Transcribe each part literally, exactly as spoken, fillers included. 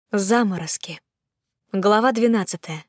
Заморозки. Глава двенадцатая.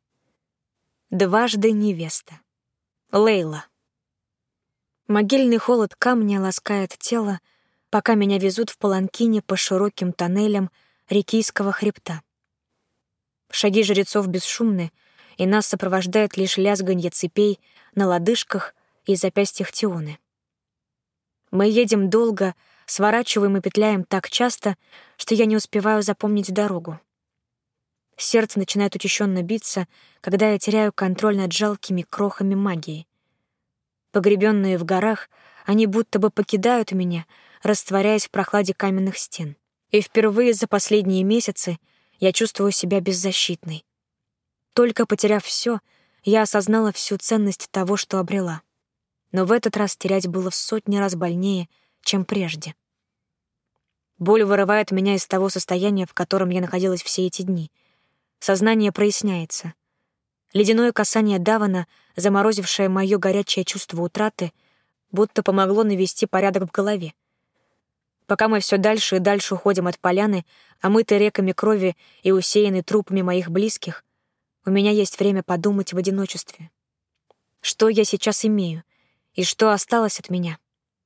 Дважды невеста. Лейла. Могильный холод камня ласкает тело, пока меня везут в паланкине по широким тоннелям Рикийского хребта. Шаги жрецов бесшумны, и нас сопровождает лишь лязганье цепей на лодыжках и запястьях Тионы. Мы едем долго, сворачиваем и петляем так часто, что я не успеваю запомнить дорогу. Сердце начинает учащенно биться, когда я теряю контроль над жалкими крохами магии. Погребенные в горах, они будто бы покидают меня, растворяясь в прохладе каменных стен. И впервые за последние месяцы я чувствую себя беззащитной. Только потеряв все, я осознала всю ценность того, что обрела. Но в этот раз терять было в сотни раз больнее, чем прежде. Боль вырывает меня из того состояния, в котором я находилась все эти дни. Сознание проясняется. Ледяное касание Давана, заморозившее моё горячее чувство утраты, будто помогло навести порядок в голове. Пока мы все дальше и дальше уходим от поляны, омытой реками крови и усеянной трупами моих близких, у меня есть время подумать в одиночестве. Что я сейчас имею и что осталось от меня?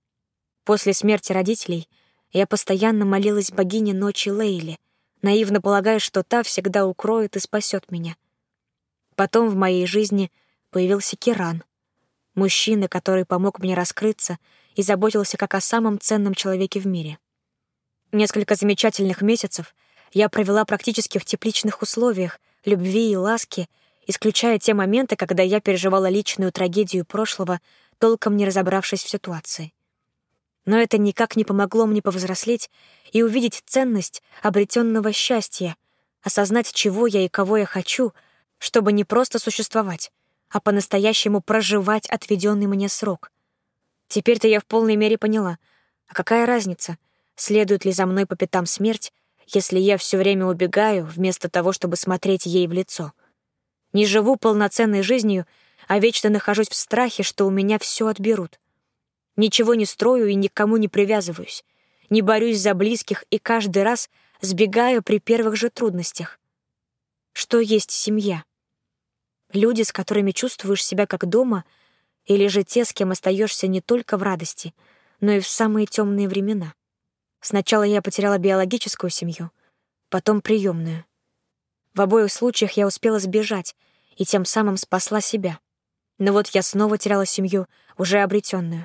После смерти родителей я постоянно молилась богине ночи Лейле, наивно полагая, что та всегда укроет и спасет меня. Потом в моей жизни появился Киран, мужчина, который помог мне раскрыться и заботился как о самом ценном человеке в мире. Несколько замечательных месяцев я провела практически в тепличных условиях, любви и ласки, исключая те моменты, когда я переживала личную трагедию прошлого, толком не разобравшись в ситуации. Но это никак не помогло мне повзрослеть и увидеть ценность обретенного счастья, осознать, чего я и кого я хочу, чтобы не просто существовать, а по-настоящему проживать отведенный мне срок. Теперь-то я в полной мере поняла, а какая разница, следует ли за мной по пятам смерть, если я все время убегаю, вместо того, чтобы смотреть ей в лицо. Не живу полноценной жизнью, а вечно нахожусь в страхе, что у меня все отберут. Ничего не строю и никому не привязываюсь, не борюсь за близких и каждый раз сбегаю при первых же трудностях. Что есть семья? Люди, с которыми чувствуешь себя как дома, или же те, с кем остаешься не только в радости, но и в самые темные времена? Сначала я потеряла биологическую семью, потом приемную. В обоих случаях я успела сбежать и тем самым спасла себя. Но вот я снова теряла семью, уже обретенную.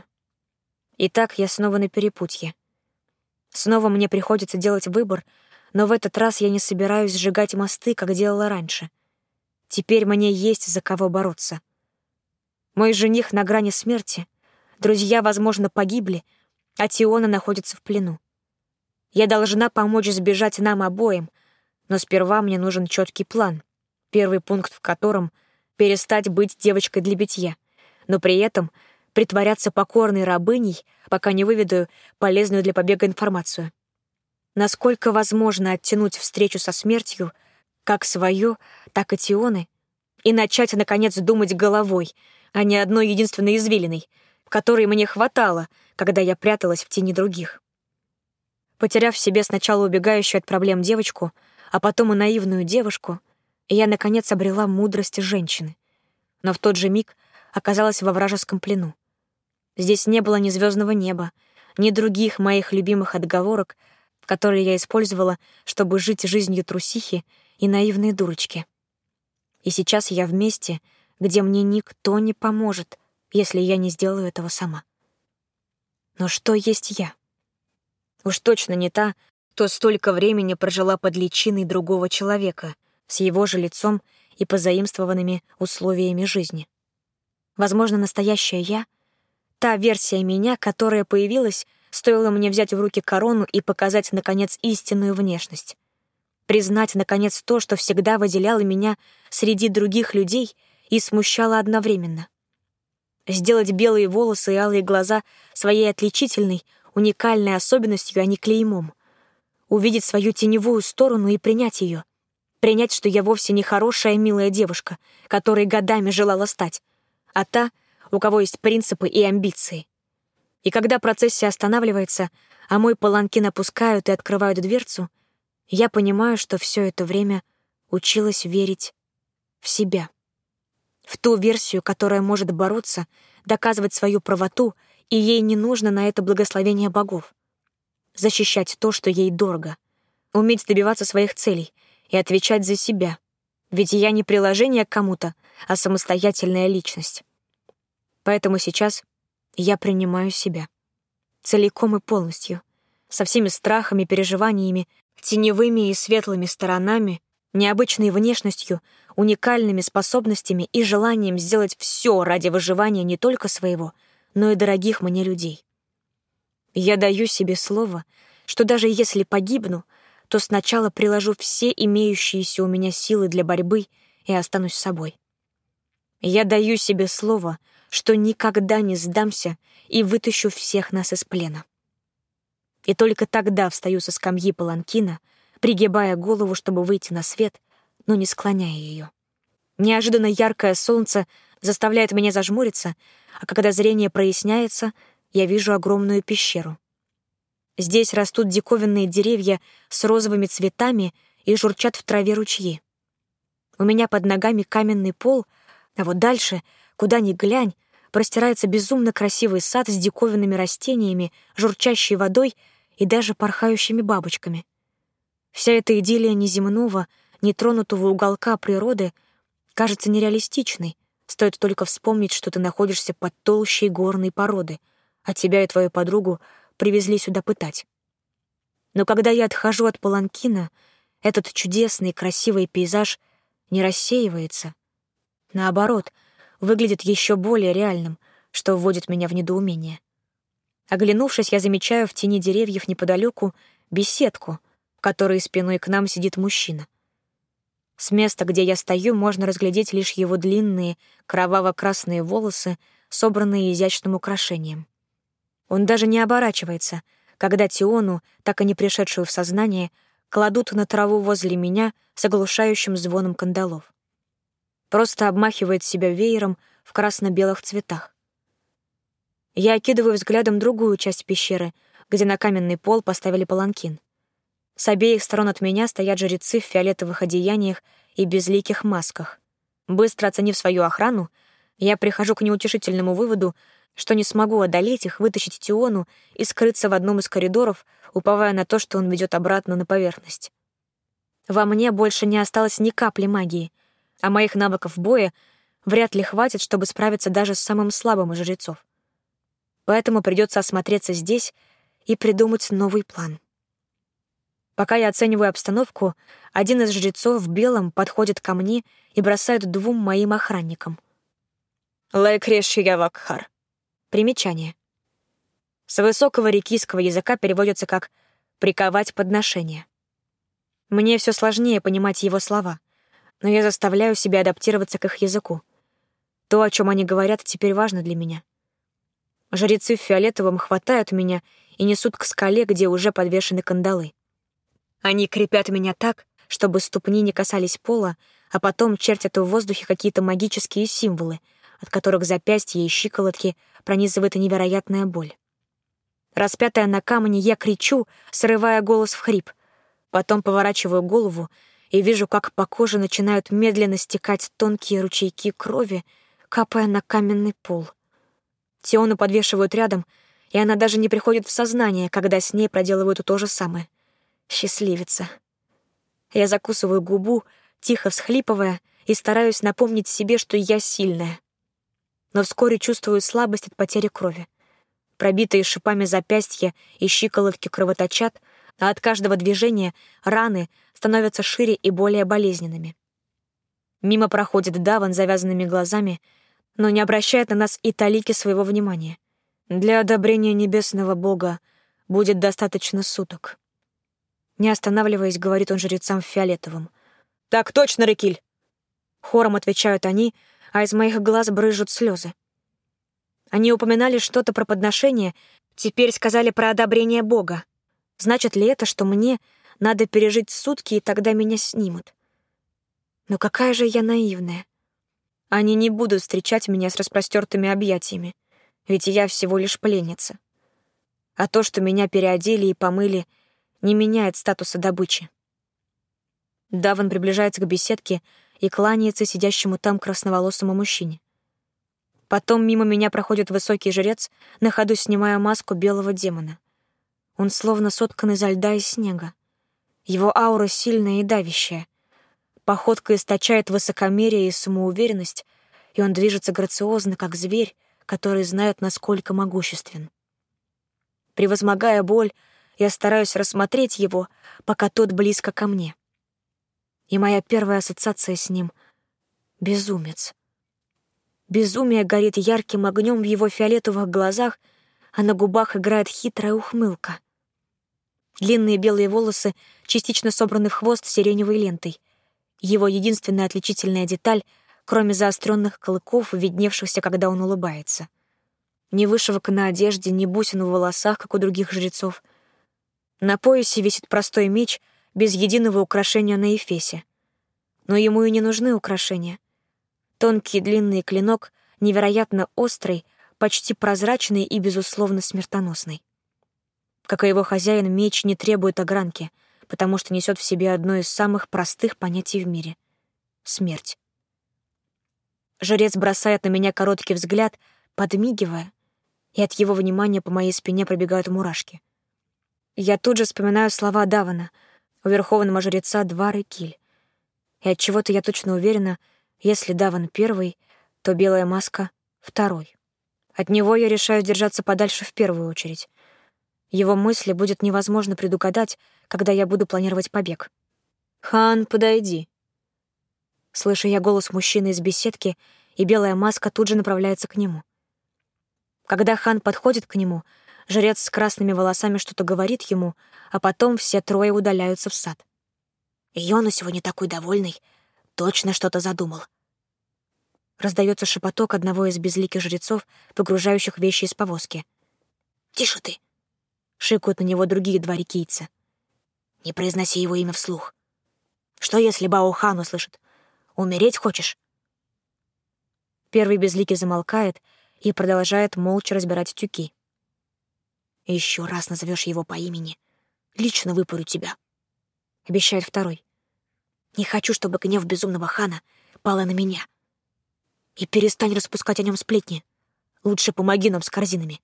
Итак, я снова на перепутье. Снова мне приходится делать выбор, но в этот раз я не собираюсь сжигать мосты, как делала раньше. Теперь мне есть за кого бороться. Мой жених на грани смерти, друзья, возможно, погибли, а Тиона находится в плену. Я должна помочь сбежать нам обоим, но сперва мне нужен четкий план, первый пункт в котором — перестать быть девочкой для битья, но при этом — притворяться покорной рабыней, пока не выведу полезную для побега информацию. Насколько возможно оттянуть встречу со смертью, как свою, так и Тионы, и начать, наконец, думать головой, а не одной единственной извилиной, которой мне хватало, когда я пряталась в тени других. Потеряв в себе сначала убегающую от проблем девочку, а потом и наивную девушку, я, наконец, обрела мудрость женщины. Но в тот же миг оказалась во вражеском плену. Здесь не было ни звездного неба, ни других моих любимых отговорок, которые я использовала, чтобы жить жизнью трусихи и наивной дурочки. И сейчас я в месте, где мне никто не поможет, если я не сделаю этого сама. Но что есть я? Уж точно не та, кто столько времени прожила под личиной другого человека, с его же лицом и позаимствованными условиями жизни. Возможно, настоящая я — та версия меня, которая появилась, стоило мне взять в руки корону и показать, наконец, истинную внешность. Признать, наконец, то, что всегда выделяло меня среди других людей и смущало одновременно. Сделать белые волосы и алые глаза своей отличительной, уникальной особенностью, а не клеймом. Увидеть свою теневую сторону и принять ее. Принять, что я вовсе не хорошая, милая девушка, которой годами желала стать, а та, у кого есть принципы и амбиции. И когда процессия останавливается, а мой паланкин опускают и открывают дверцу, Я понимаю, что все это время училась верить в себя. В ту версию, которая может бороться, доказывать свою правоту, и ей не нужно на это благословение богов. Защищать то, что ей дорого. Уметь добиваться своих целей и отвечать за себя. Ведь я не приложение к кому-то, а самостоятельная личность. Поэтому сейчас я принимаю себя. Целиком и полностью. Со всеми страхами, переживаниями, теневыми и светлыми сторонами, необычной внешностью, уникальными способностями и желанием сделать все ради выживания не только своего, но и дорогих мне людей. Я даю себе слово, что даже если погибну, то сначала приложу все имеющиеся у меня силы для борьбы и останусь собой. Я даю себе слово, что никогда не сдамся и вытащу всех нас из плена. И только тогда встаю со скамьи паланкина, пригибая голову, чтобы выйти на свет, но не склоняя ее. Неожиданно яркое солнце заставляет меня зажмуриться, а когда зрение проясняется, я вижу огромную пещеру. Здесь растут диковинные деревья с розовыми цветами и журчат в траве ручьи. У меня под ногами каменный пол, а вот дальше, куда ни глянь, простирается безумно красивый сад с диковинными растениями, журчащей водой и даже порхающими бабочками. Вся эта идиллия неземного, нетронутого уголка природы кажется нереалистичной, стоит только вспомнить, что ты находишься под толщей горной породы, а тебя и твою подругу привезли сюда пытать. Но когда я отхожу от паланкина, этот чудесный красивый пейзаж не рассеивается. Наоборот, выглядит еще более реальным, что вводит меня в недоумение. Оглянувшись, я замечаю в тени деревьев неподалеку беседку, в которой спиной к нам сидит мужчина. С места, где я стою, можно разглядеть лишь его длинные кроваво-красные волосы, собранные изящным украшением. Он даже не оборачивается, когда Тиону, так и не пришедшую в сознание, кладут на траву возле меня с оглушающим звоном кандалов. Просто обмахивает себя веером в красно-белых цветах. Я окидываю взглядом другую часть пещеры, где на каменный пол поставили паланкин. С обеих сторон от меня стоят жрецы в фиолетовых одеяниях и безликих масках. Быстро оценив свою охрану, я прихожу к неутешительному выводу, что не смогу одолеть их, вытащить Тиону и скрыться в одном из коридоров, уповая на то, что он ведет обратно на поверхность. Во мне больше не осталось ни капли магии, а моих навыков боя вряд ли хватит, чтобы справиться даже с самым слабым из жрецов. Поэтому придется осмотреться здесь и придумать новый план. Пока я оцениваю обстановку, один из жрецов в белом подходит ко мне и бросает двум моим охранникам. «Лайкрешиявакхар». Примечание. С высокого рекийского языка переводится как «приковать подношение». Мне все сложнее понимать его слова, но я заставляю себя адаптироваться к их языку. То, о чем они говорят, теперь важно для меня. Жрецы в фиолетовом хватают меня и несут к скале, где уже подвешены кандалы. Они крепят меня так, чтобы ступни не касались пола, а потом чертят в воздухе какие-то магические символы, от которых запястья и щиколотки пронизывает невероятная боль. Распятая на камне, я кричу, срывая голос в хрип. Потом поворачиваю голову и вижу, как по коже начинают медленно стекать тонкие ручейки крови, капая на каменный пол. Тиону подвешивают рядом, и она даже не приходит в сознание, когда с ней проделывают то же самое. Счастливица. Я закусываю губу, тихо всхлипывая, и стараюсь напомнить себе, что я сильная. Но вскоре чувствую слабость от потери крови. Пробитые шипами запястья и щиколотки кровоточат, а от каждого движения раны становятся шире и более болезненными. Мимо проходит Даван с завязанными глазами, но не обращает на нас и талики своего внимания. Для одобрения небесного бога будет достаточно суток. Не останавливаясь, говорит он жрецам в фиолетовом. «Так точно, Рекиль!» Хором отвечают они, а из моих глаз брызжут слезы. Они упоминали что-то про подношение, теперь сказали про одобрение Бога. Значит ли это, что мне надо пережить сутки, и тогда меня снимут? Но какая же я наивная. Они не будут встречать меня с распростертыми объятиями, ведь я всего лишь пленница. А то, что меня переодели и помыли, не меняет статуса добычи. Даван приближается к беседке и кланяется сидящему там красноволосому мужчине. Потом мимо меня проходит высокий жрец, на ходу снимая маску белого демона. Он словно соткан изо льда и снега. Его аура сильная и давящая. Походка источает высокомерие и самоуверенность, и он движется грациозно, как зверь, который знает, насколько могуществен. Превозмогая боль, я стараюсь рассмотреть его, пока тот близко ко мне. И моя первая ассоциация с ним — безумец. Безумие горит ярким огнем в его фиолетовых глазах, а на губах играет хитрая ухмылка. Длинные белые волосы частично собраны в хвост сиреневой лентой. Его единственная отличительная деталь, кроме заостренных клыков, видневшихся, когда он улыбается. Ни вышивок на одежде, ни бусин в волосах, как у других жрецов. На поясе висит простой меч без единого украшения на эфесе. Но ему и не нужны украшения. Тонкий длинный клинок, невероятно острый, почти прозрачный и, безусловно, смертоносный. Как и его хозяин, меч не требует огранки, потому что несет в себе одно из самых простых понятий в мире — смерть. Жрец бросает на меня короткий взгляд, подмигивая, и от его внимания по моей спине пробегают мурашки. Я тут же вспоминаю слова Давана, у верховного жреца Двары Киль. И отчего-то я точно уверена, если Даван первый, то белая маска — второй. От него я решаю держаться подальше в первую очередь. Его мысли будет невозможно предугадать, когда я буду планировать побег. «Хан, подойди». Слышу я голос мужчины из беседки, и белая маска тут же направляется к нему. Когда хан подходит к нему, жрец с красными волосами что-то говорит ему, а потом все трое удаляются в сад. «Йона сегодня такой довольный, точно что-то задумал». Раздается шепоток одного из безликих жрецов, выгружающих вещи из повозки. «Тише ты!» — шикают на него другие два рикийца. «Не произноси его имя вслух. Что, если Бао-хан услышит? Умереть хочешь?» Первый безликий замолкает и продолжает молча разбирать тюки. «Еще раз назовешь его по имени, лично выпорю тебя», — обещает второй. «Не хочу, чтобы гнев безумного хана пал на меня. И перестань распускать о нем сплетни. Лучше помоги нам с корзинами».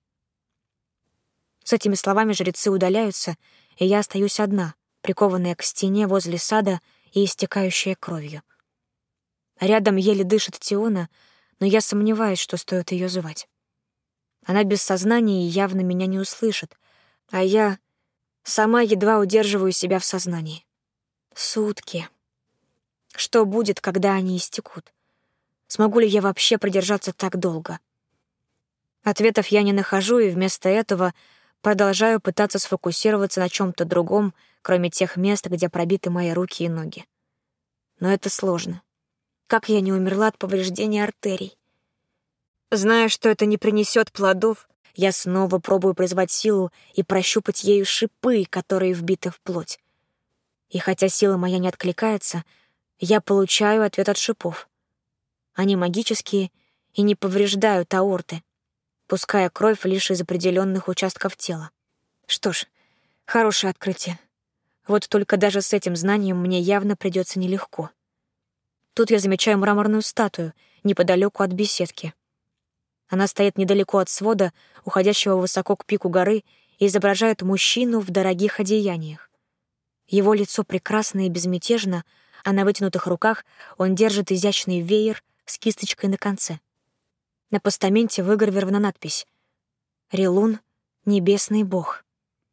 С этими словами жрецы удаляются, и я остаюсь одна, прикованная к стене возле сада и истекающая кровью. Рядом еле дышит Тиона, но я сомневаюсь, что стоит ее звать. Она без сознания и явно меня не услышит, а я сама едва удерживаю себя в сознании. Сутки. Что будет, когда они истекут? Смогу ли я вообще продержаться так долго? Ответов я не нахожу, и вместо этого продолжаю пытаться сфокусироваться на чем-то другом, кроме тех мест, где пробиты мои руки и ноги. Но это сложно. Как я не умерла от повреждения артерий? Зная, что это не принесет плодов, я снова пробую призвать силу и прощупать ею шипы, которые вбиты в плоть. И хотя сила моя не откликается, я получаю ответ от шипов. Они магические и не повреждают аорты, пуская кровь лишь из определенных участков тела. Что ж, хорошее открытие. Вот только даже с этим знанием мне явно придется нелегко. Тут я замечаю мраморную статую неподалеку от беседки. Она стоит недалеко от свода, уходящего высоко к пику горы, и изображает мужчину в дорогих одеяниях. Его лицо прекрасно и безмятежно, а на вытянутых руках он держит изящный веер с кисточкой на конце. На постаменте выгравирована надпись «Релун — небесный бог».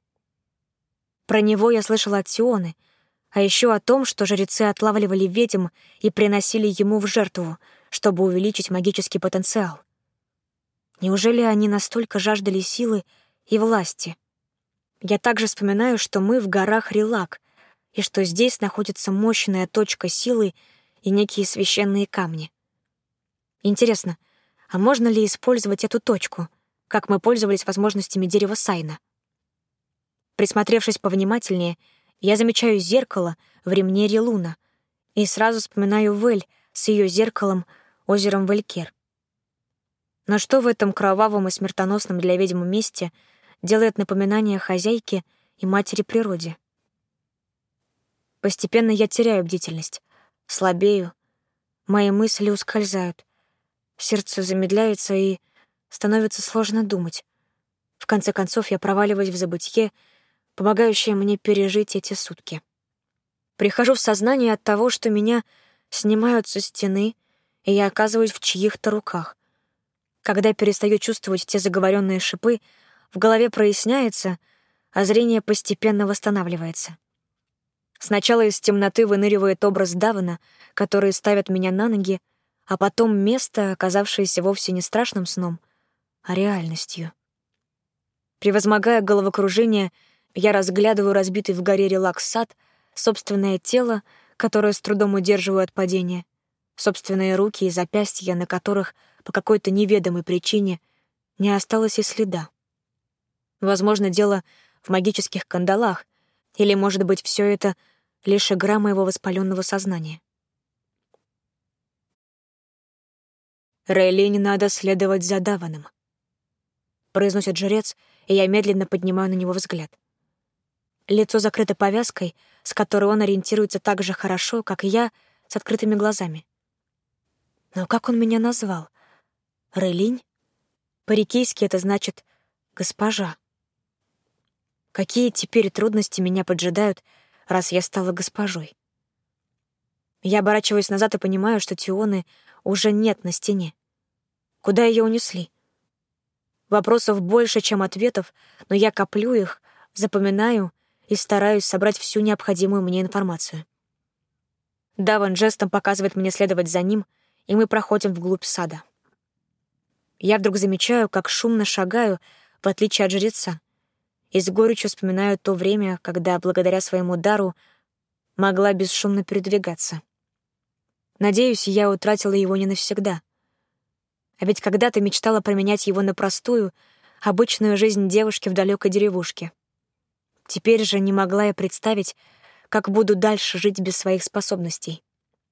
Про него я слышала от Тионы, а еще о том, что жрецы отлавливали ведьм и приносили ему в жертву, чтобы увеличить магический потенциал. Неужели они настолько жаждали силы и власти? Я также вспоминаю, что мы в горах Рилак, и что здесь находится мощная точка силы и некие священные камни. Интересно, а можно ли использовать эту точку, как мы пользовались возможностями дерева Сайна? Присмотревшись повнимательнее, я замечаю зеркало в ремне Релуна и сразу вспоминаю Вель с ее зеркалом, озером Велькер. Но что в этом кровавом и смертоносном для ведьм месте делает напоминание о хозяйке и матери природе? Постепенно я теряю бдительность, слабею, мои мысли ускользают, сердце замедляется и становится сложно думать. В конце концов я проваливаюсь в забытье, помогающее мне пережить эти сутки. Прихожу в сознание от того, что меня снимают со стены, и я оказываюсь в чьих-то руках. Когда перестаю чувствовать те заговоренные шипы, в голове проясняется, а зрение постепенно восстанавливается. Сначала из темноты выныривает образ Давана, который ставит меня на ноги, а потом место, оказавшееся вовсе не страшным сном, а реальностью. Превозмогая головокружение, я разглядываю разбитый в горе релакс-сад, собственное тело, которое с трудом удерживаю от падения, собственные руки и запястья, на которых по какой-то неведомой причине не осталось и следа. Возможно, дело в магических кандалах, или, может быть, все это лишь игра моего воспаленного сознания. «Рейлине надо следовать за Даваном», — произносит жрец, и я медленно поднимаю на него взгляд. Лицо закрыто повязкой, с которой он ориентируется так же хорошо, как и я, с открытыми глазами. Но как он меня назвал? Рейлинь? По-рикейски это значит «госпожа». Какие теперь трудности меня поджидают, раз я стала госпожой? Я оборачиваюсь назад и понимаю, что Тионы уже нет на стене. Куда ее унесли? Вопросов больше, чем ответов, но я коплю их, запоминаю и стараюсь собрать всю необходимую мне информацию. Даван жестом показывает мне следовать за ним, и мы проходим вглубь сада. Я вдруг замечаю, как шумно шагаю, в отличие от жреца, и с горечью вспоминаю то время, когда, благодаря своему дару, могла бесшумно передвигаться. Надеюсь, я утратила его не навсегда. А ведь когда-то мечтала променять его на простую, обычную жизнь девушки в далекой деревушке. Теперь же не могла я представить, как буду дальше жить без своих способностей.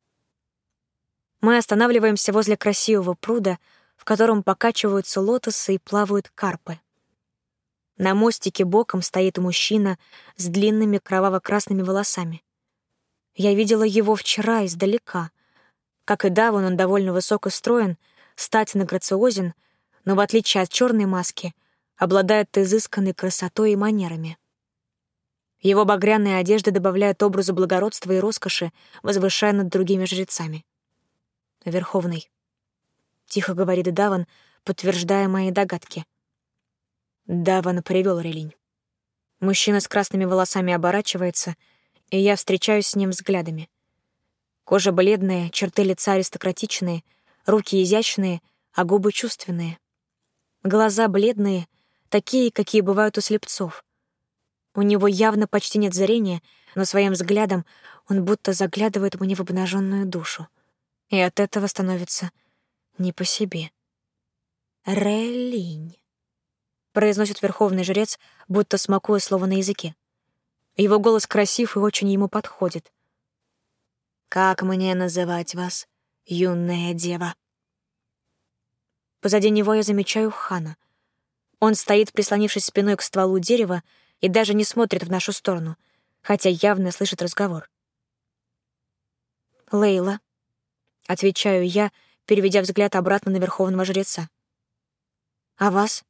Мы останавливаемся возле красивого пруда, в котором покачиваются лотосы и плавают карпы. На мостике боком стоит мужчина с длинными кроваво-красными волосами. Я видела его вчера издалека. Как и Даван, он довольно высок и строен, статен и грациозен, но, в отличие от черной маски, обладает изысканной красотой и манерами. Его багряные одежды добавляют образу благородства и роскоши, возвышая над другими жрецами. «Верховный», — тихо говорит Даван, подтверждая мои догадки. Даван привел Рейлинь. Мужчина с красными волосами оборачивается, и я встречаюсь с ним взглядами. Кожа бледная, черты лица аристократичные, руки изящные, а губы чувственные. Глаза бледные, такие, какие бывают у слепцов. У него явно почти нет зрения, но своим взглядом он будто заглядывает мне в обнаженную душу. И от этого становится не по себе. «Рейлинь», — произносит верховный жрец, будто смакуя слово на языке. Его голос красив и очень ему подходит. «Как мне называть вас, юная дева?» Позади него я замечаю Хана. Он стоит, прислонившись спиной к стволу дерева, и даже не смотрит в нашу сторону, хотя явно слышит разговор. «Лейла», — отвечаю я, переведя взгляд обратно на верховного жреца. «А вас?»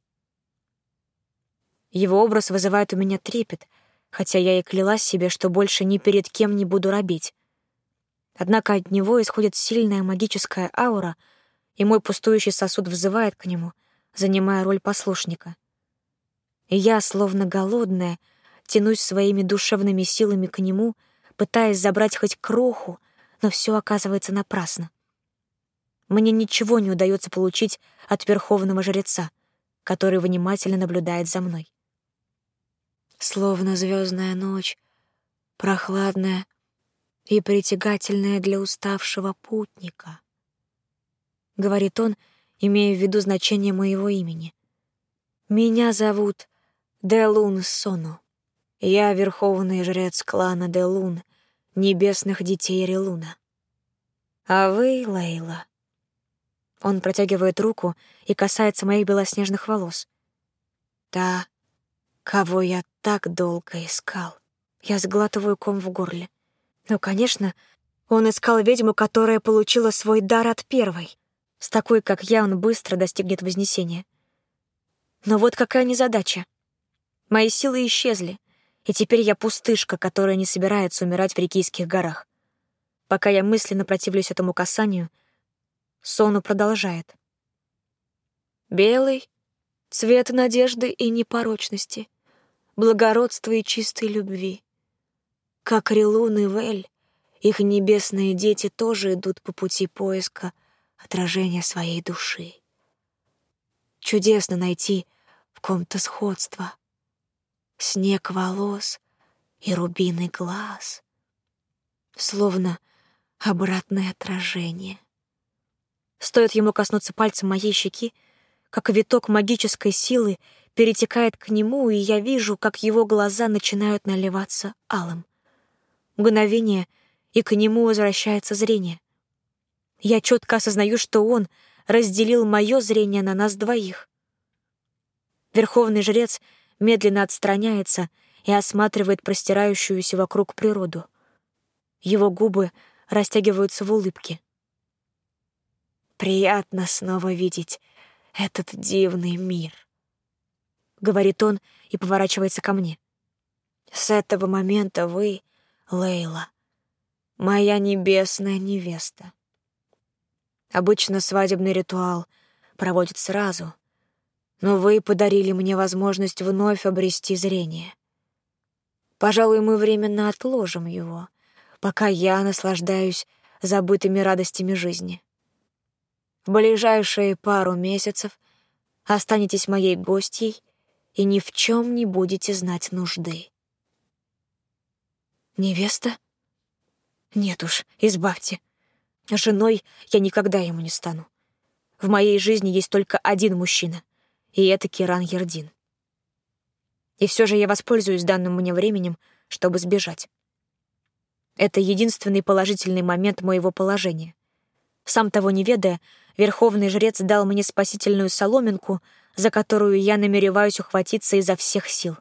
Его образ вызывает у меня трепет, хотя я и клялась себе, что больше ни перед кем не буду робеть. Однако от него исходит сильная магическая аура, и мой пустующий сосуд взывает к нему, занимая роль послушника. И я, словно голодная, тянусь своими душевными силами к нему, пытаясь забрать хоть кроху, но все оказывается напрасно. Мне ничего не удается получить от верховного жреца, который внимательно наблюдает за мной. Словно звездная ночь, прохладная и притягательная для уставшего путника, — говорит он, имея в виду значение моего имени. Меня зовут Делун Сону. Я верховный жрец клана Делун, небесных детей Релуна. А вы, Лейла. Он протягивает руку и касается моих белоснежных волос. Та, кого я так долго искал. Я сглатываю ком в горле. Ну, конечно, он искал ведьму, которая получила свой дар от первой. С такой, как я, он быстро достигнет вознесения. Но вот какая незадача. Мои силы исчезли, и теперь я пустышка, которая не собирается умирать в Рикийских горах. Пока я мысленно противлюсь этому касанию, Сону продолжает. Белый — цвет надежды и непорочности, благородства и чистой любви. Как Рилун и Вель, их небесные дети тоже идут по пути поиска отражения своей души. Чудесно найти в ком-то сходство. Снег волос и рубиный глаз. Словно обратное отражение. Стоит ему коснуться пальцем моей щеки, как виток магической силы перетекает к нему, и я вижу, как его глаза начинают наливаться алым. Мгновение, и к нему возвращается зрение. Я четко осознаю, что он разделил мое зрение на нас двоих. Верховный жрец медленно отстраняется и осматривает простирающуюся вокруг природу. Его губы растягиваются в улыбке. «Приятно снова видеть этот дивный мир», — говорит он и поворачивается ко мне. «С этого момента вы, Лейла, моя небесная невеста. Обычно свадебный ритуал проводят сразу, но вы подарили мне возможность вновь обрести зрение. Пожалуй, мы временно отложим его, пока я наслаждаюсь забытыми радостями жизни. В ближайшие пару месяцев останетесь моей гостьей и ни в чем не будете знать нужды». «Невеста? Нет уж, избавьте. Женой я никогда ему не стану. В моей жизни есть только один мужчина, и это Киран Ердин. И все же я воспользуюсь данным мне временем, чтобы сбежать. Это единственный положительный момент моего положения. Сам того не ведая, верховный жрец дал мне спасительную соломинку, за которую я намереваюсь ухватиться изо всех сил.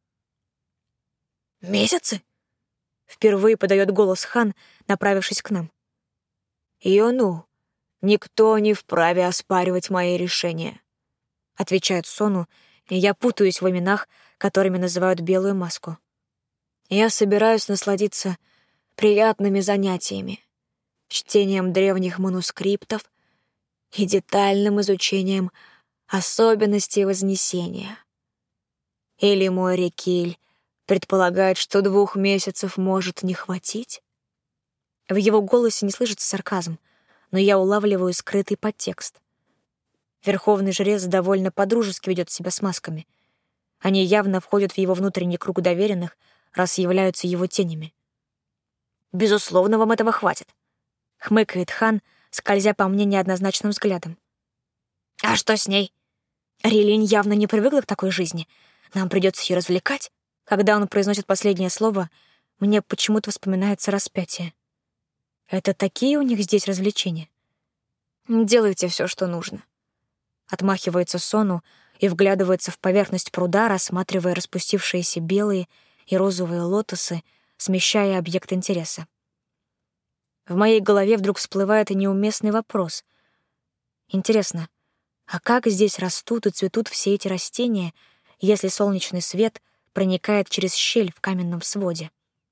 «Месяцы?» — впервые подает голос хан, направившись к нам. «Йону, никто не вправе оспаривать мои решения», — отвечает Сону, и я путаюсь в именах, которыми называют белую маску. Я собираюсь насладиться приятными занятиями, чтением древних манускриптов и детальным изучением особенностей Вознесения. Или мой Рикиль предполагает, что двух месяцев может не хватить? В его голосе не слышится сарказм, но я улавливаю скрытый подтекст. Верховный жрец довольно подружески ведет себя с масками. Они явно входят в его внутренний круг доверенных, раз являются его тенями. «Безусловно, вам этого хватит», — хмыкает хан, скользя по мне неоднозначным взглядом. «А что с ней? Рилинь явно не привыкла к такой жизни. Нам придется ее развлекать». Когда он произносит последнее слово, мне почему-то вспоминается распятие. Это такие у них здесь развлечения? «Делайте все, что нужно». Отмахивается Сону и вглядывается в поверхность пруда, рассматривая распустившиеся белые и розовые лотосы, смещая объект интереса. В моей голове вдруг всплывает неуместный вопрос. Интересно, а как здесь растут и цветут все эти растения, если солнечный свет проникает через щель в каменном своде?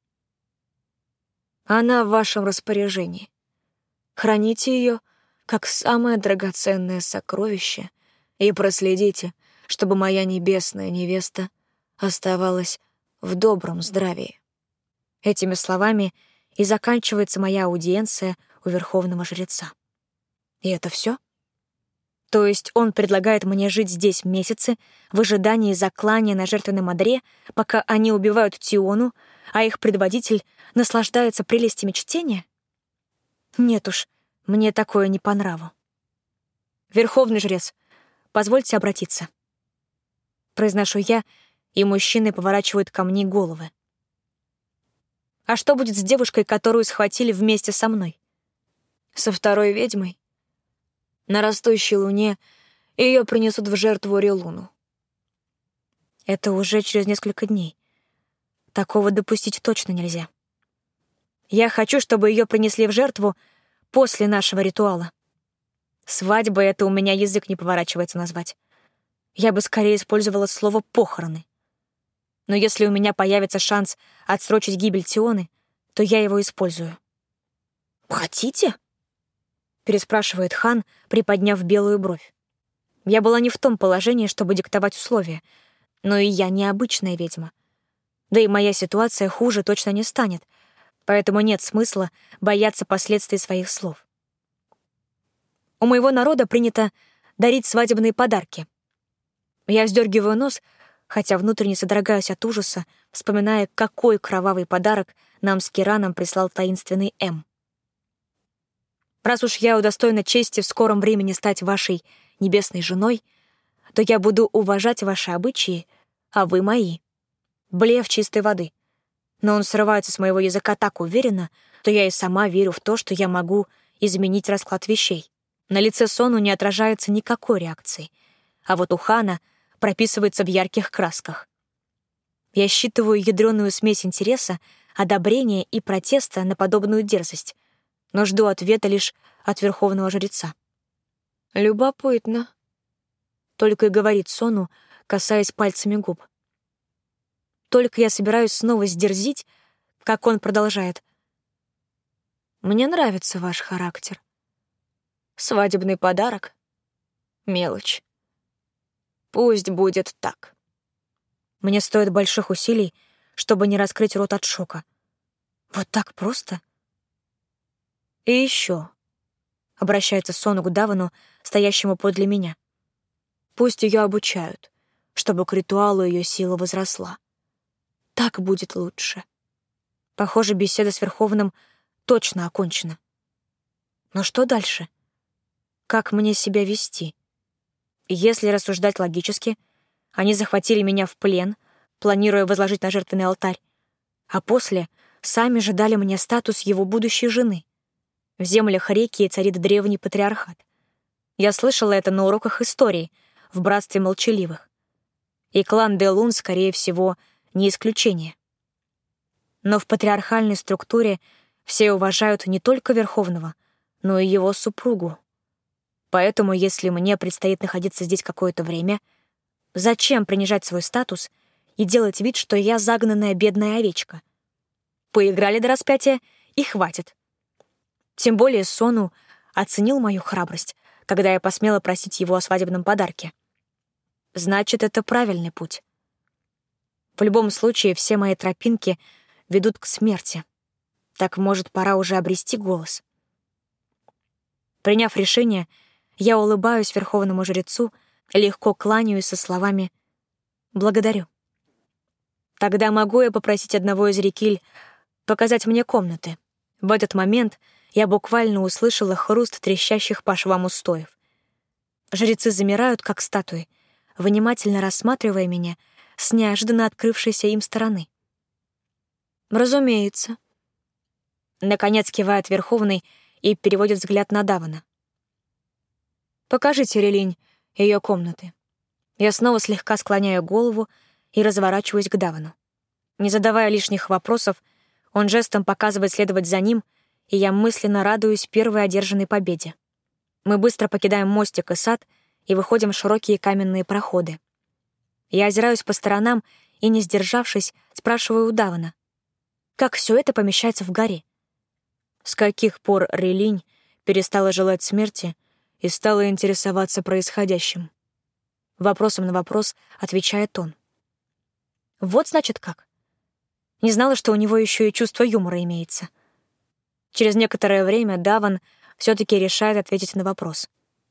Она в вашем распоряжении. Храните ее как самое драгоценное сокровище и проследите, чтобы моя небесная невеста оставалась в добром здравии. Этими словами и заканчивается моя аудиенция у верховного жреца. И это все? То есть он предлагает мне жить здесь месяцы в ожидании заклания на жертвенном одре, пока они убивают Тиону, а их предводитель наслаждается прелестями чтения? Нет уж, мне такое не по нраву. «Верховный жрец, позвольте обратиться». Произношу я, и мужчины поворачивают ко мне головы. «А что будет с девушкой, которую схватили вместе со мной?» «Со второй ведьмой? На растущей луне ее принесут в жертву Рилуну». «Это уже через несколько дней. Такого допустить точно нельзя». Я хочу, чтобы ее принесли в жертву после нашего ритуала. Свадьба — это у меня язык не поворачивается назвать. Я бы скорее использовала слово «похороны». Но если у меня появится шанс отсрочить гибель Тионы, то я его использую. «Хотите?» — переспрашивает хан, приподняв белую бровь. Я была не в том положении, чтобы диктовать условия, но и я не обычная ведьма. Да и моя ситуация хуже точно не станет, поэтому нет смысла бояться последствий своих слов. У моего народа принято дарить свадебные подарки. Я вздергиваю нос, хотя внутренне содрогаюсь от ужаса, вспоминая, какой кровавый подарок нам с Кираном прислал таинственный М. Раз уж я удостоена чести в скором времени стать вашей небесной женой, то я буду уважать ваши обычаи, а вы мои. Блеф чистой воды. Но он срывается с моего языка так уверенно, что я и сама верю в то, что я могу изменить расклад вещей. На лице Сону не отражается никакой реакции, а вот у хана прописывается в ярких красках. Я считываю ядрёную смесь интереса, одобрения и протеста на подобную дерзость, но жду ответа лишь от верховного жреца. «Любопытно», — только и говорит Сону, касаясь пальцами губ. Только я собираюсь снова сдерзить, как он продолжает. «Мне нравится ваш характер. Свадебный подарок — мелочь. Пусть будет так». Мне стоит больших усилий, чтобы не раскрыть рот от шока. Вот так просто? И еще, обращается Сону к Давану, стоящему подле меня. Пусть ее обучают, чтобы к ритуалу ее сила возросла. Так будет лучше. Похоже, беседа с Верховным точно окончена. Но что дальше? Как мне себя вести? Если рассуждать логически, они захватили меня в плен, планируя возложить на жертвенный алтарь, а после сами же дали мне статус его будущей жены. В землях Рекии царит древний патриархат. Я слышала это на уроках истории в Братстве Молчаливых. И клан Делун, скорее всего, не исключение. Но в патриархальной структуре все уважают не только Верховного, но и его супругу. Поэтому, если мне предстоит находиться здесь какое-то время, зачем принижать свой статус и делать вид, что я загнанная бедная овечка? Поиграли до распятия, и хватит. Тем более Сону оценил мою храбрость, когда я посмела просить его о свадебном подарке. Значит, это правильный путь. В любом случае, все мои тропинки ведут к смерти. Так, может, пора уже обрести голос. Приняв решение, я улыбаюсь верховному жрецу, легко кланяюсь со словами «благодарю». Тогда могу я попросить одного из рекиль показать мне комнаты. В этот момент я буквально услышала хруст трещащих по швам устоев. Жрецы замирают, как статуи, внимательно рассматривая меня с неожиданно открывшейся им стороны. «Разумеется». Наконец кивает Верховный и переводит взгляд на Давана. «Покажите, Релинь, ее комнаты». Я снова слегка склоняю голову и разворачиваюсь к Давану. Не задавая лишних вопросов, он жестом показывает следовать за ним, и я мысленно радуюсь первой одержанной победе. Мы быстро покидаем мостик и сад и выходим в широкие каменные проходы. Я озираюсь по сторонам и, не сдержавшись, спрашиваю у Давана, как все это помещается в горе? С каких пор Релинь перестала желать смерти и стала интересоваться происходящим? Вопросом на вопрос отвечает он. Вот значит как. Не знала, что у него еще и чувство юмора имеется. Через некоторое время Даван все-таки решает ответить на вопрос.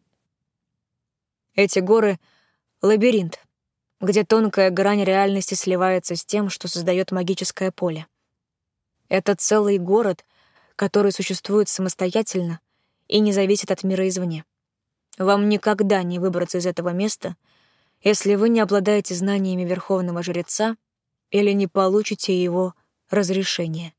Эти горы — лабиринт, где тонкая грань реальности сливается с тем, что создает магическое поле. Это целый город, который существует самостоятельно и не зависит от мира извне. Вам никогда не выбраться из этого места, если вы не обладаете знаниями Верховного Жреца или не получите его разрешение.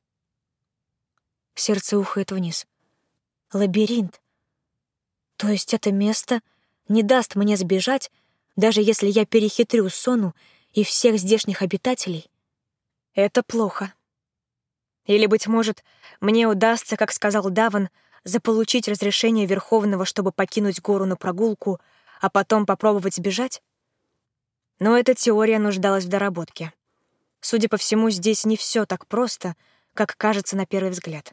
Сердце ухает вниз. Лабиринт. То есть это место не даст мне сбежать, даже если я перехитрю Сону и всех здешних обитателей? Это плохо. Или, быть может, мне удастся, как сказал Даван, заполучить разрешение Верховного, чтобы покинуть гору на прогулку, а потом попробовать сбежать? Но эта теория нуждалась в доработке. Судя по всему, здесь не все так просто, как кажется на первый взгляд.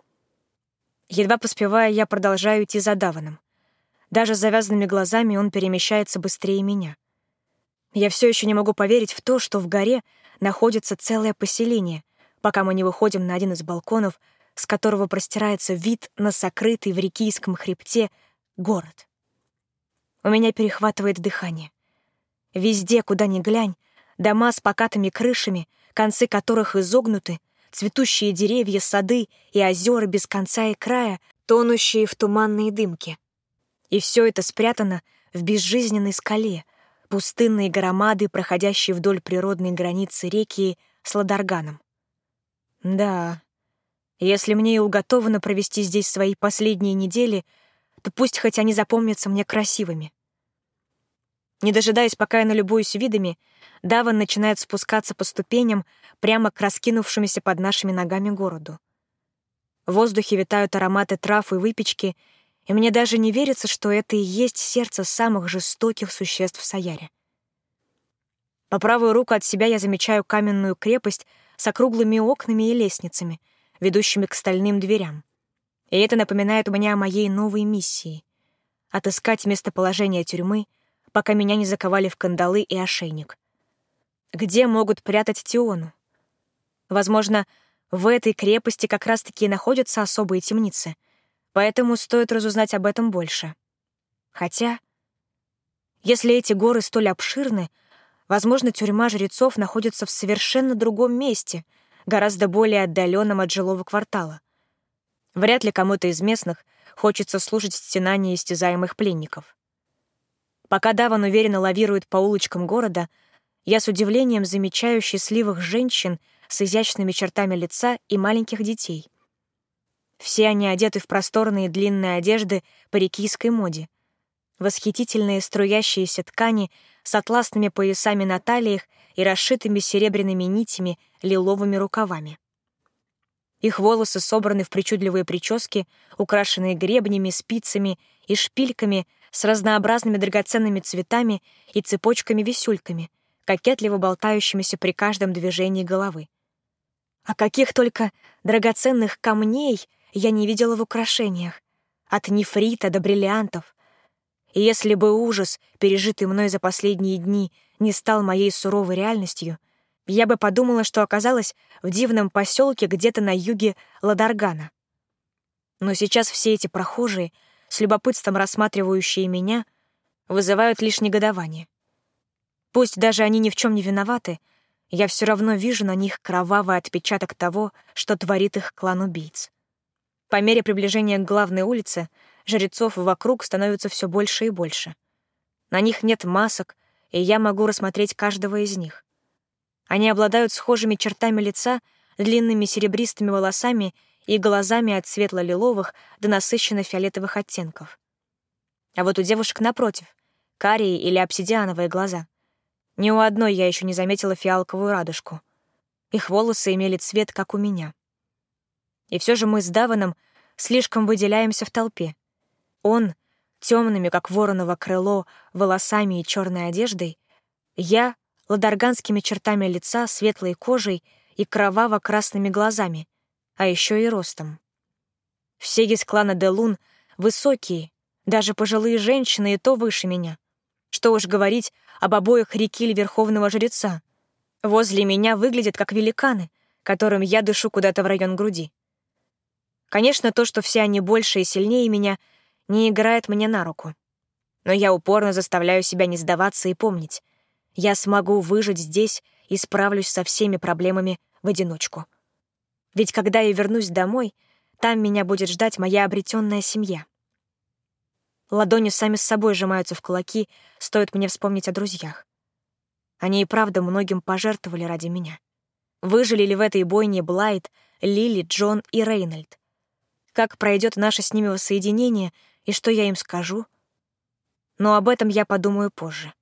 Едва поспевая, я продолжаю идти за Даваном. Даже с завязанными глазами он перемещается быстрее меня. Я все еще не могу поверить в то, что в горе находится целое поселение, пока мы не выходим на один из балконов, с которого простирается вид на сокрытый в Рикийском хребте город. У меня перехватывает дыхание. Везде, куда ни глянь, дома с покатыми крышами, концы которых изогнуты, цветущие деревья, сады и озера без конца и края, тонущие в туманной дымке. И все это спрятано в безжизненной скале, пустынные громады, проходящие вдоль природной границы реки с Ладарганом. Да, если мне и уготовано провести здесь свои последние недели, то пусть хоть они запомнятся мне красивыми. Не дожидаясь, пока я налюбуюсь видами, Даван начинает спускаться по ступеням прямо к раскинувшемуся под нашими ногами городу. В воздухе витают ароматы трав и выпечки, и мне даже не верится, что это и есть сердце самых жестоких существ в Саяре. По правую руку от себя я замечаю каменную крепость с округлыми окнами и лестницами, ведущими к стальным дверям. И это напоминает мне о моей новой миссии — отыскать местоположение тюрьмы, пока меня не заковали в кандалы и ошейник. Где могут прятать Тиону? Возможно, в этой крепости как раз-таки и находятся особые темницы, поэтому стоит разузнать об этом больше. Хотя, если эти горы столь обширны, возможно, тюрьма жрецов находится в совершенно другом месте, гораздо более отдаленном от жилого квартала. Вряд ли кому-то из местных хочется слушать стенания истязаемых пленников. Пока Даван уверенно лавирует по улочкам города, я с удивлением замечаю счастливых женщин с изящными чертами лица и маленьких детей. Все они одеты в просторные длинные одежды по рикийской моде. Восхитительные струящиеся ткани с атласными поясами на талиях и расшитыми серебряными нитями лиловыми рукавами. Их волосы собраны в причудливые прически, украшенные гребнями, спицами и шпильками с разнообразными драгоценными цветами и цепочками-висюльками, кокетливо болтающимися при каждом движении головы. А каких только драгоценных камней я не видела в украшениях, от нефрита до бриллиантов. И если бы ужас, пережитый мной за последние дни, не стал моей суровой реальностью, я бы подумала, что оказалась в дивном поселке где-то на юге Ладаргана. Но сейчас все эти прохожие, с любопытством рассматривающие меня, вызывают лишь негодование. Пусть даже они ни в чем не виноваты, я все равно вижу на них кровавый отпечаток того, что творит их клан убийц. По мере приближения к главной улице жрецов вокруг становится все больше и больше. На них нет масок, и я могу рассмотреть каждого из них. Они обладают схожими чертами лица, длинными серебристыми волосами и глазами от светло-лиловых до насыщенно-фиолетовых оттенков. А вот у девушек напротив — карие или обсидиановые глаза. Ни у одной я еще не заметила фиалковую радужку. Их волосы имели цвет, как у меня. И все же мы с Даваном слишком выделяемся в толпе. Он — темными, как вороново крыло, волосами и черной одеждой, я — ладарганскими чертами лица, светлой кожей и кроваво-красными глазами, а еще и ростом. Все из клана Делун высокие, даже пожилые женщины и то выше меня. Что уж говорить об обоих Рикиль Верховного Жреца. Возле меня выглядят как великаны, которым я дышу куда-то в район груди. Конечно, то, что все они больше и сильнее меня, не играет мне на руку. Но я упорно заставляю себя не сдаваться и помнить. Я смогу выжить здесь и справлюсь со всеми проблемами в одиночку. Ведь когда я вернусь домой, там меня будет ждать моя обретенная семья. Ладони сами с собой сжимаются в кулаки, стоит мне вспомнить о друзьях. Они и правда многим пожертвовали ради меня. Выжили ли в этой бойне Блайт, Лили, Джон и Рейнольд? Как пройдет наше с ними воссоединение и что я им скажу? Но об этом я подумаю позже.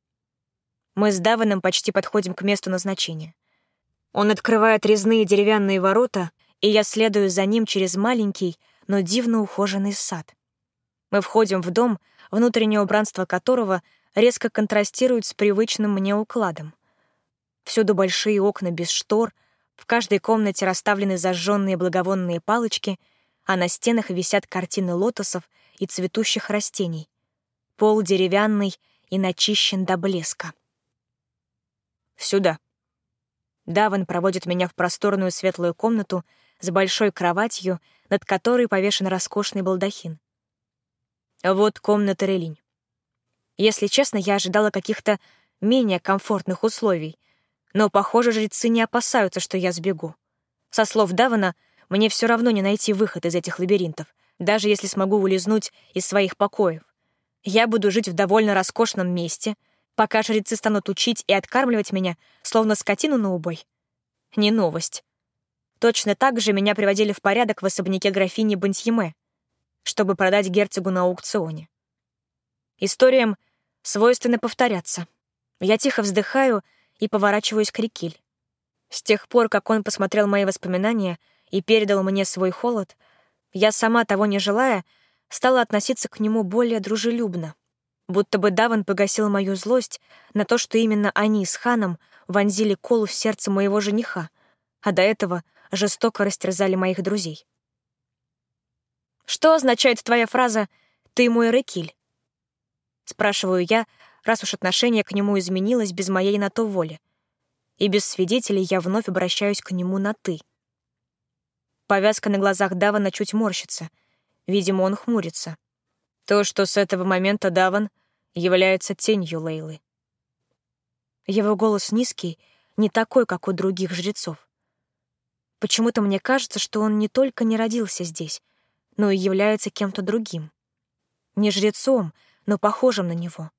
Мы с Даваном почти подходим к месту назначения. Он открывает резные деревянные ворота и я следую за ним через маленький, но дивно ухоженный сад. Мы входим в дом, внутреннее убранство которого резко контрастирует с привычным мне укладом. Всюду большие окна без штор, в каждой комнате расставлены зажженные благовонные палочки, а на стенах висят картины лотосов и цветущих растений. Пол деревянный и начищен до блеска. «Сюда». Даван проводит меня в просторную светлую комнату с большой кроватью, над которой повешен роскошный балдахин. Вот комната Релинь. Если честно, я ожидала каких-то менее комфортных условий, но, похоже, жрецы не опасаются, что я сбегу. Со слов Давана, мне все равно не найти выход из этих лабиринтов, даже если смогу улизнуть из своих покоев. Я буду жить в довольно роскошном месте, пока жрецы станут учить и откармливать меня, словно скотину на убой. Не новость. Точно так же меня приводили в порядок в особняке графини Бантьеме, чтобы продать герцогу на аукционе. Историям свойственно повторяться. Я тихо вздыхаю и поворачиваюсь к Рикиль. С тех пор, как он посмотрел мои воспоминания и передал мне свой холод, я, сама того не желая, стала относиться к нему более дружелюбно, будто бы Даван погасил мою злость на то, что именно они с Ханом вонзили кол в сердце моего жениха, а до этого жестоко растерзали моих друзей. «Что означает твоя фраза «ты мой Рикиль»?» Спрашиваю я, раз уж отношение к нему изменилось без моей на то воли. И без свидетелей я вновь обращаюсь к нему на «ты». Повязка на глазах Давана чуть морщится. Видимо, он хмурится. То, что с этого момента Даван является тенью Лейлы. Его голос низкий, не такой, как у других жрецов. Почему-то мне кажется, что он не только не родился здесь, но и является кем-то другим. Не жрецом, но похожим на него.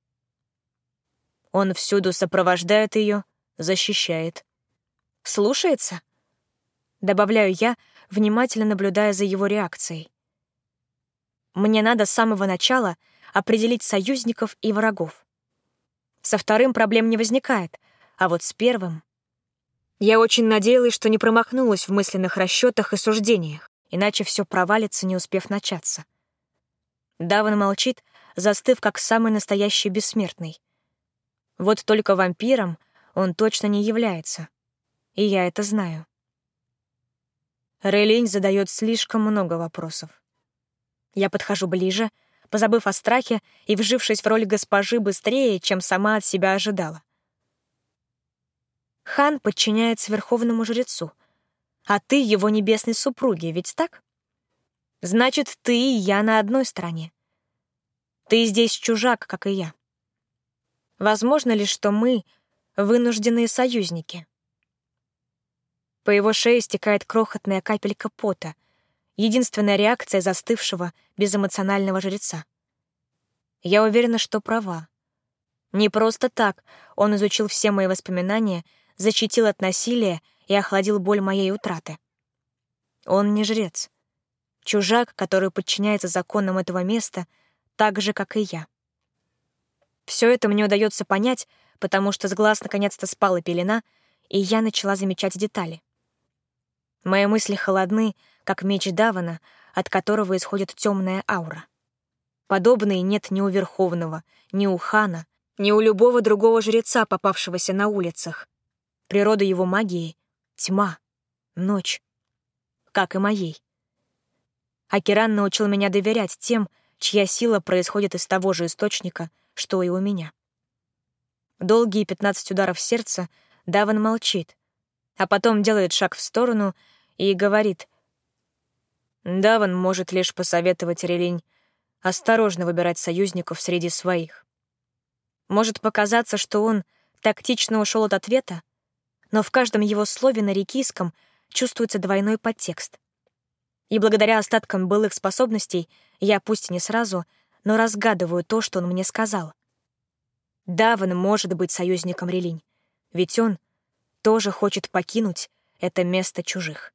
Он всюду сопровождает ее, защищает. Слушается? Добавляю я, внимательно наблюдая за его реакцией. Мне надо с самого начала определить союзников и врагов. Со вторым проблем не возникает, а вот с первым... Я очень надеялась, что не промахнулась в мысленных расчетах и суждениях, иначе все провалится, не успев начаться. Даван молчит, застыв как самый настоящий бессмертный. Вот только вампиром он точно не является, и я это знаю. Релинь задает слишком много вопросов. Я подхожу ближе, позабыв о страхе и вжившись в роль госпожи быстрее, чем сама от себя ожидала. Хан подчиняется верховному жрецу, а ты его небесной супруге, ведь так? Значит, ты и я на одной стороне. Ты здесь чужак, как и я. Возможно ли, что мы вынужденные союзники? По его шее стекает крохотная капелька пота, единственная реакция застывшего, безэмоционального жреца. Я уверена, что права. Не просто так он изучил все мои воспоминания, защитил от насилия и охладил боль моей утраты. Он не жрец. Чужак, который подчиняется законам этого места, так же, как и я. Все это мне удается понять, потому что с глаз наконец-то спала пелена, и я начала замечать детали. Мои мысли холодны, как меч Давана, от которого исходит темная аура. Подобной нет ни у Верховного, ни у Хана, ни у любого другого жреца, попавшегося на улицах. Природа его магии — тьма, ночь, как и моей. Акиран научил меня доверять тем, чья сила происходит из того же источника, что и у меня. Долгие пятнадцать ударов сердца Даван молчит, а потом делает шаг в сторону и говорит: «Даван может лишь посоветовать Релинь осторожно выбирать союзников среди своих. Может показаться, что он тактично ушел от ответа, но в каждом его слове на рикийском чувствуется двойной подтекст. И благодаря остаткам былых способностей я, пусть и не сразу, но разгадываю то, что он мне сказал. Даван может быть союзником Релинь, ведь он тоже хочет покинуть это место чужих.